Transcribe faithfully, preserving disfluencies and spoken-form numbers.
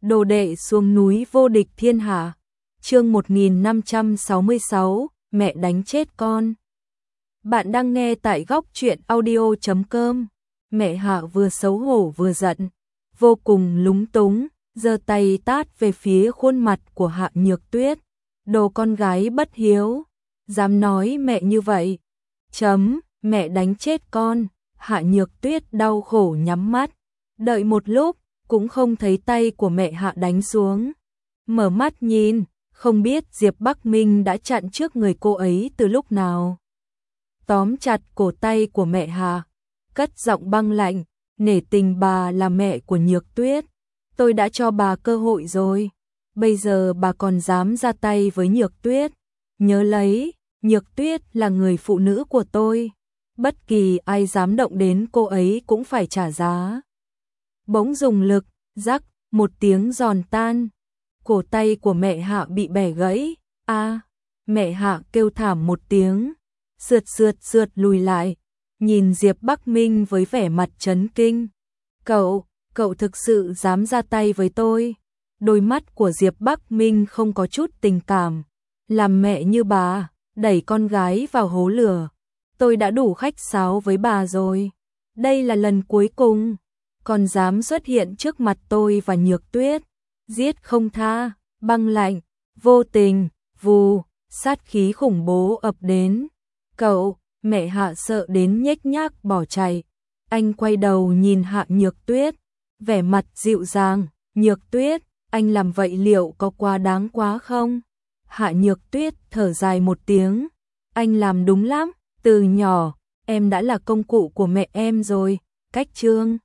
Đồ đệ xuống núi vô địch thiên hạ. Chương một nghìn năm trăm sáu mươi sáu, mẹ đánh chết con. Bạn đang nghe tại góc truyện audio chấm com. Mẹ Hạ vừa xấu hổ vừa giận, vô cùng lúng túng, giơ tay tát về phía khuôn mặt của Hạ Nhược Tuyết. Đồ con gái bất hiếu, dám nói mẹ như vậy. Chấm, mẹ đánh chết con. Hạ Nhược Tuyết đau khổ nhắm mắt, đợi một lúc cũng không thấy tay của mẹ Hạ đánh xuống. Mở mắt nhìn, không biết Diệp Bắc Minh đã chặn trước người cô ấy từ lúc nào. Tóm chặt cổ tay của mẹ Hạ, cất giọng băng lạnh, nể tình bà là mẹ của Nhược Tuyết, tôi đã cho bà cơ hội rồi, bây giờ bà còn dám ra tay với Nhược Tuyết. Nhớ lấy, Nhược Tuyết là người phụ nữ của tôi, bất kỳ ai dám động đến cô ấy cũng phải trả giá. Bỗng dùng lực, rắc, một tiếng giòn tan, cổ tay của mẹ Hạ bị bẻ gãy. A, mẹ Hạ kêu thảm một tiếng, sượt sượt sượt lùi lại, nhìn Diệp Bắc Minh với vẻ mặt chấn kinh. Cậu, cậu thực sự dám ra tay với tôi? Đôi mắt của Diệp Bắc Minh không có chút tình cảm. Làm mẹ như bà, đẩy con gái vào hố lửa. Tôi đã đủ khách sáo với bà rồi. Đây là lần cuối cùng. Còn dám xuất hiện trước mặt tôi và Nhược Tuyết, giết không tha, băng lạnh, vô tình, vù, sát khí khủng bố ập đến. Cậu, mẹ Hạ sợ đến nhếch nhác bỏ chạy. Anh quay đầu nhìn Hạ Nhược Tuyết, vẻ mặt dịu dàng. Nhược Tuyết, anh làm vậy liệu có quá đáng quá không? Hạ Nhược Tuyết thở dài một tiếng, anh làm đúng lắm, từ nhỏ em đã là công cụ của mẹ em rồi. Cách chương